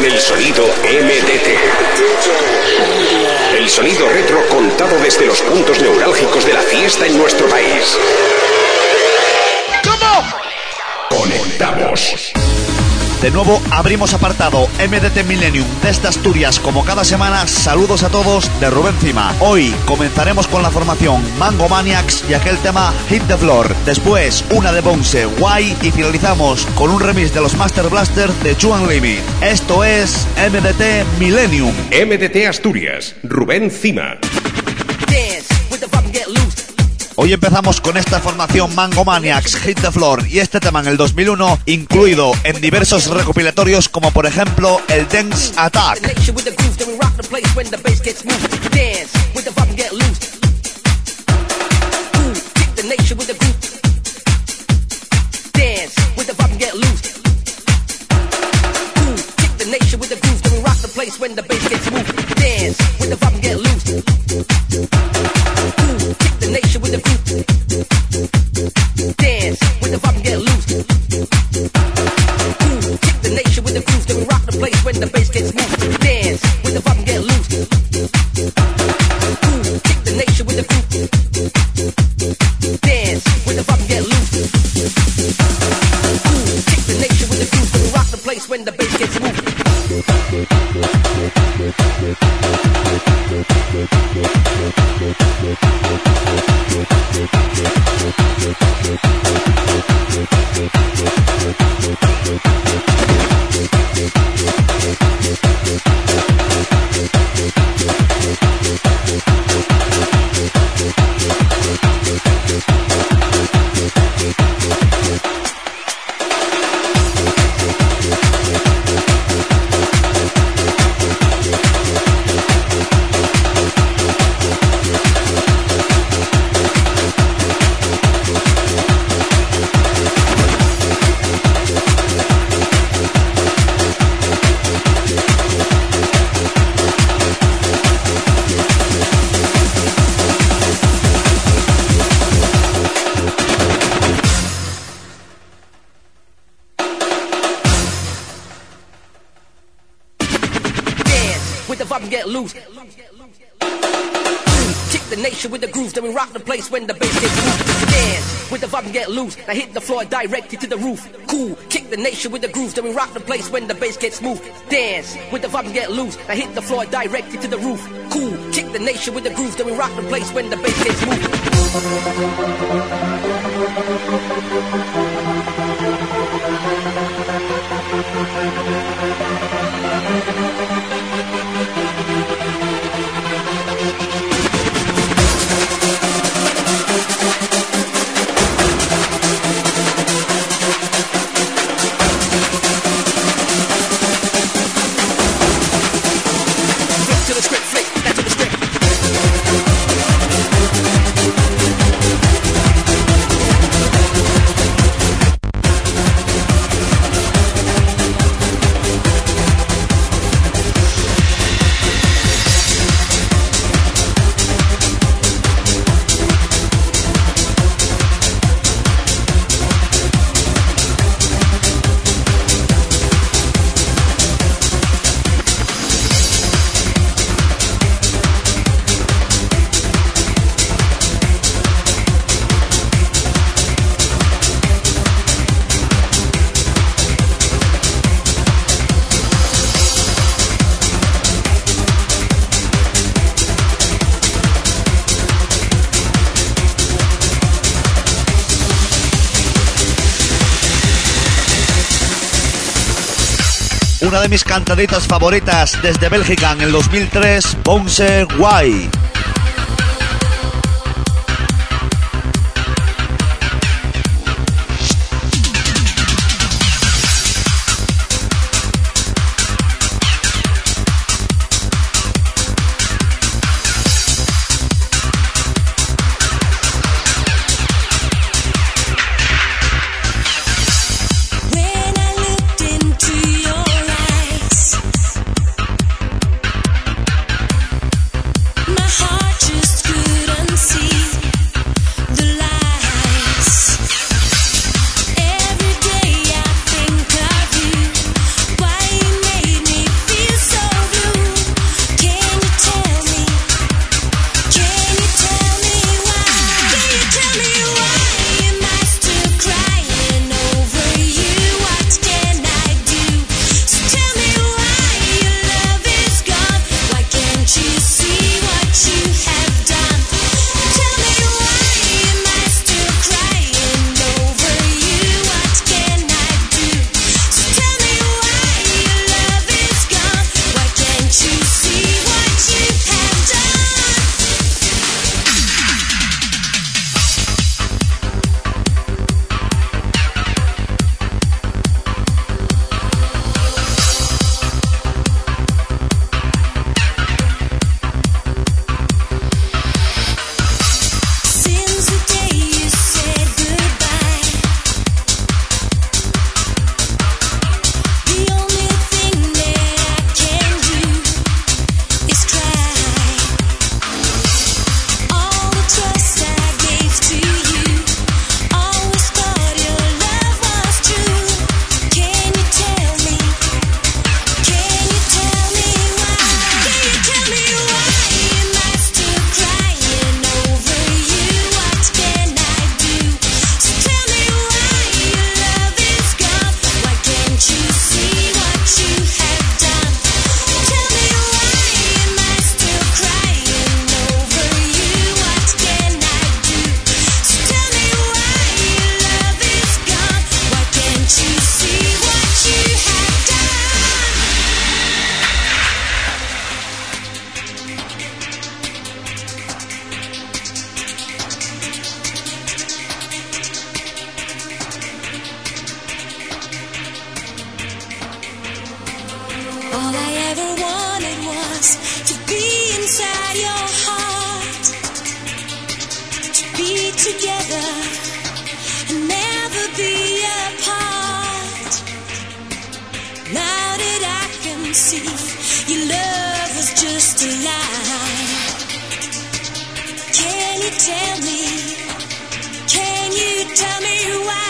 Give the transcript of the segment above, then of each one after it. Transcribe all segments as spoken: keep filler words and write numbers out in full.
El sonido M D T. El sonido retro contado desde los puntos neurálgicos de la fiesta en nuestro país. ¿Cómo? Conectamos. De nuevo abrimos apartado M D T Millennium desde Asturias. Como cada semana, saludos a todos de Rubén Cima. Hoy comenzaremos con la formación Mango Maniacs y aquel tema Hit the Floor. Después una de Bounce, Why, y finalizamos con un remix de los Master Blaster de Chu Unlimited. Esto es M D T Millennium. M D T Asturias, Rubén Cima. Hoy empezamos con esta formación Mango Maniacs, Hit the Floor, y este tema en el dos mil uno, incluido en diversos recopilatorios como por ejemplo el Dance Attack. Nation with the groove, dance with the vibe and get loose. Ooh, kick the nation with the groove, then we rock the place when the bass gets moved. Dance with the vibe and get loose. Ooh, kick the nation with the groove, dance with the vibe and get loose. Ooh, kick the nation with the groove, then we rock the place when the bass gets moved. With the grooves, then we rock the place when the bass gets moved. Dance with the vibe and get loose. Now hit the floor directly to the roof. Cool, kick the nation with the grooves, then we rock the place when the bass gets moved. Dance with the vibe and get loose. Now hit the floor directly to the roof. Cool, kick the nation with the grooves, then we rock the place when the bass gets moved. Una de mis cantaditas favoritas desde Bélgica en el dos mil tres, Bounce, Why. My inside your heart to be together and never be apart. Now that I can see your love was just a lie. Can you tell me? Can you tell me why?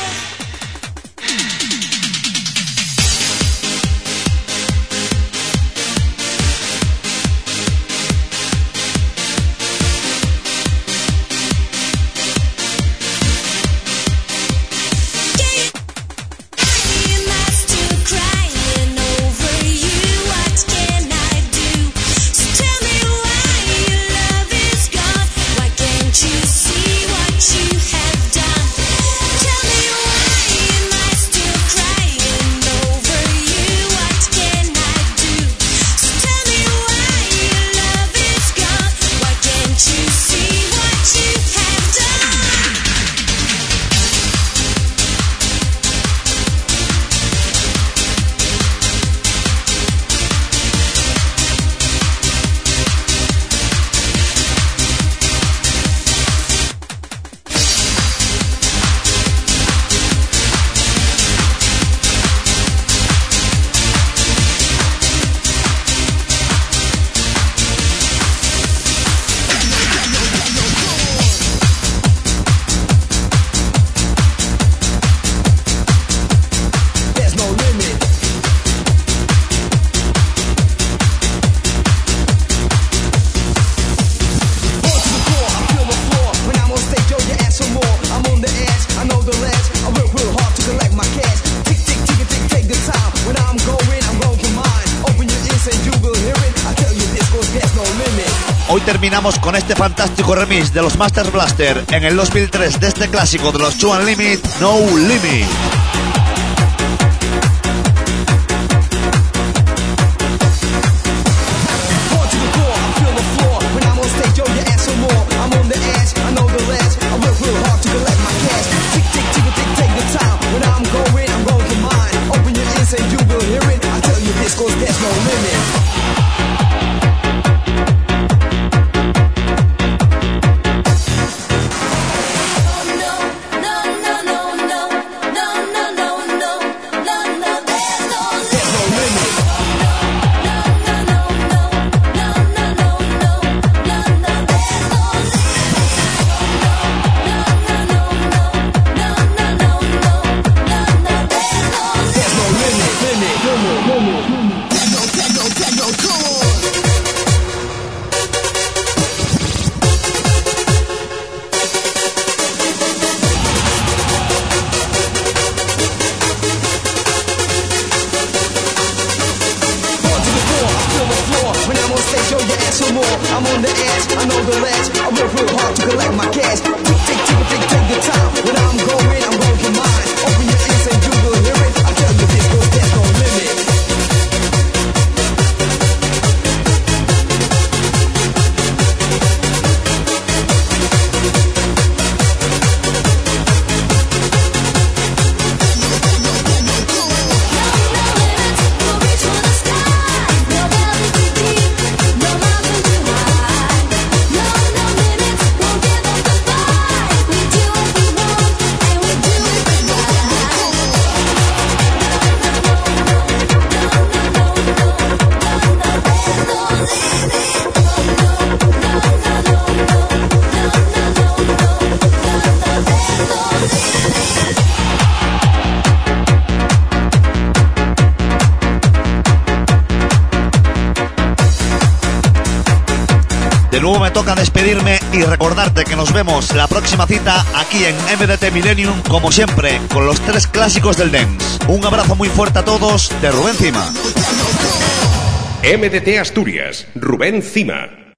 Hoy terminamos con este fantástico remix de los Master Blaster en el dos mil tres de este clásico de los True Unlimited, No Limit. De nuevo me toca despedirme y recordarte que nos vemos la próxima cita aquí en M D T Millennium, como siempre, con los tres clásicos del dance. Un abrazo muy fuerte a todos de Rubén Cima. M D T Asturias, Rubén Cima.